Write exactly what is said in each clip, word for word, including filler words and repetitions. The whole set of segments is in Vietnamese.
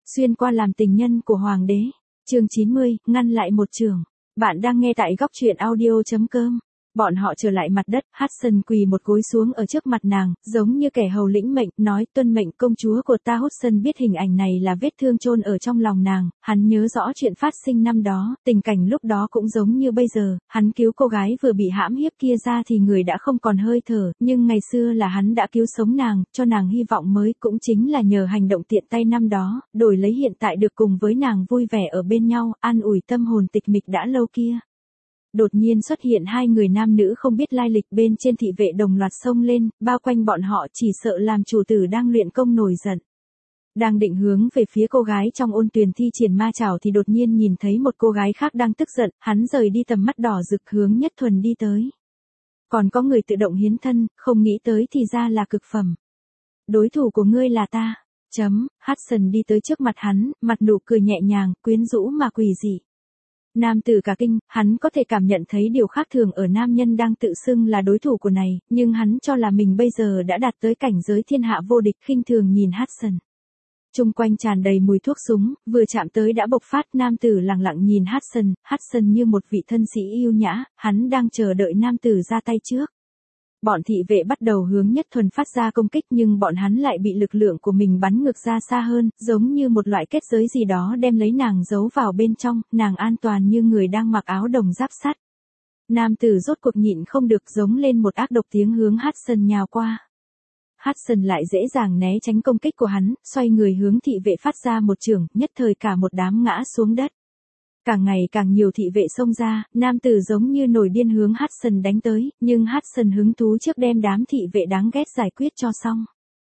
Xuyên qua làm tình nhân của hoàng đế. Chương chín mươi, ngăn lại một trường. Bạn đang nghe tại góc truyện audio chấm com. Bọn họ trở lại mặt đất, Hudson quỳ một gối xuống ở trước mặt nàng, giống như kẻ hầu lĩnh mệnh, nói tuân mệnh công chúa của ta. Hudson biết hình ảnh này là vết thương chôn ở trong lòng nàng, hắn nhớ rõ chuyện phát sinh năm đó, tình cảnh lúc đó cũng giống như bây giờ, hắn cứu cô gái vừa bị hãm hiếp kia ra thì người đã không còn hơi thở, nhưng ngày xưa là hắn đã cứu sống nàng, cho nàng hy vọng mới, cũng chính là nhờ hành động tiện tay năm đó, đổi lấy hiện tại được cùng với nàng vui vẻ ở bên nhau, an ủi tâm hồn tịch mịch đã lâu kia. Đột nhiên xuất hiện hai người nam nữ không biết lai lịch bên trên, thị vệ đồng loạt xông lên, bao quanh bọn họ, chỉ sợ làm chủ tử đang luyện công nổi giận. Đang định hướng về phía cô gái trong ôn tuyền thi triển ma chảo thì đột nhiên nhìn thấy một cô gái khác đang tức giận, hắn rời đi tầm mắt đỏ rực hướng Nhất Thuần đi tới. Còn có người tự động hiến thân, không nghĩ tới thì ra là cực phẩm. Đối thủ của ngươi là ta. Chấm, Hudson đi tới trước mặt hắn, mặt nụ cười nhẹ nhàng, quyến rũ mà quỷ dị. Nam tử cả kinh, hắn có thể cảm nhận thấy điều khác thường ở nam nhân đang tự xưng là đối thủ của này, nhưng hắn cho là mình bây giờ đã đạt tới cảnh giới thiên hạ vô địch, khinh thường nhìn Hudson. Trung quanh tràn đầy mùi thuốc súng, vừa chạm tới đã bộc phát. Nam tử lặng lặng nhìn Hudson, Hudson như một vị thân sĩ yêu nhã, hắn đang chờ đợi nam tử ra tay trước. Bọn thị vệ bắt đầu hướng Nhất Thuần phát ra công kích, nhưng bọn hắn lại bị lực lượng của mình bắn ngược ra xa hơn, giống như một loại kết giới gì đó đem lấy nàng giấu vào bên trong, nàng an toàn như người đang mặc áo đồng giáp sắt. Nam tử rốt cuộc nhịn không được, giống lên một ác độc tiếng hướng Hudson nhào qua. Hudson lại dễ dàng né tránh công kích của hắn, xoay người hướng thị vệ phát ra một chưởng, nhất thời cả một đám ngã xuống đất. Càng ngày càng nhiều thị vệ xông ra, nam tử giống như nổi điên hướng Hudson đánh tới, nhưng Hudson hứng thú trước đem đám thị vệ đáng ghét giải quyết cho xong.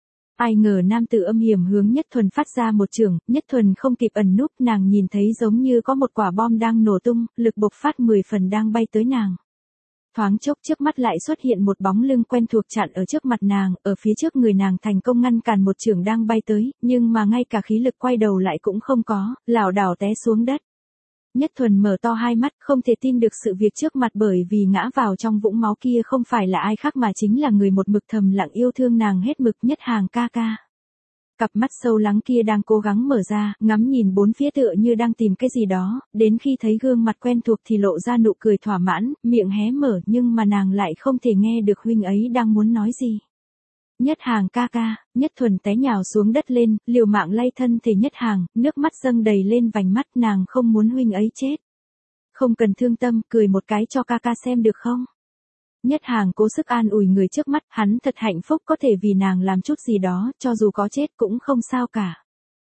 Ai ngờ nam tử âm hiểm hướng Nhất Thuần phát ra một chưởng, Nhất Thuần không kịp ẩn núp, nàng nhìn thấy giống như có một quả bom đang nổ tung, lực bộc phát mười phần đang bay tới nàng. Thoáng chốc trước mắt lại xuất hiện một bóng lưng quen thuộc chặn ở trước mặt nàng, ở phía trước người nàng thành công ngăn cản một chưởng đang bay tới, nhưng mà ngay cả khí lực quay đầu lại cũng không có, lảo đảo té xuống đất. Nhất Thuần mở to hai mắt, không thể tin được sự việc trước mặt, bởi vì ngã vào trong vũng máu kia không phải là ai khác mà chính là người một mực thầm lặng yêu thương nàng hết mực, Nhất Hàng ca ca. Cặp mắt sâu lắng kia đang cố gắng mở ra, ngắm nhìn bốn phía tựa như đang tìm cái gì đó, đến khi thấy gương mặt quen thuộc thì lộ ra nụ cười thỏa mãn, miệng hé mở, nhưng mà nàng lại không thể nghe được huynh ấy đang muốn nói gì. Nhất Hàng ca ca. Nhất Thuần té nhào xuống đất lên, liều mạng lay thân thể Nhất Hàng, nước mắt dâng đầy lên vành mắt, nàng không muốn huynh ấy chết. Không cần thương tâm, cười một cái cho ca ca xem được không? Nhất Hàng cố sức an ủi người trước mắt, hắn thật hạnh phúc có thể vì nàng làm chút gì đó, cho dù có chết cũng không sao cả.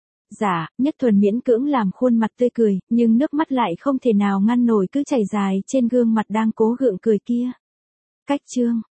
Dạ, Nhất Thuần miễn cưỡng làm khuôn mặt tươi cười, nhưng nước mắt lại không thể nào ngăn nổi cứ chảy dài trên gương mặt đang cố gượng cười kia. Cách chương.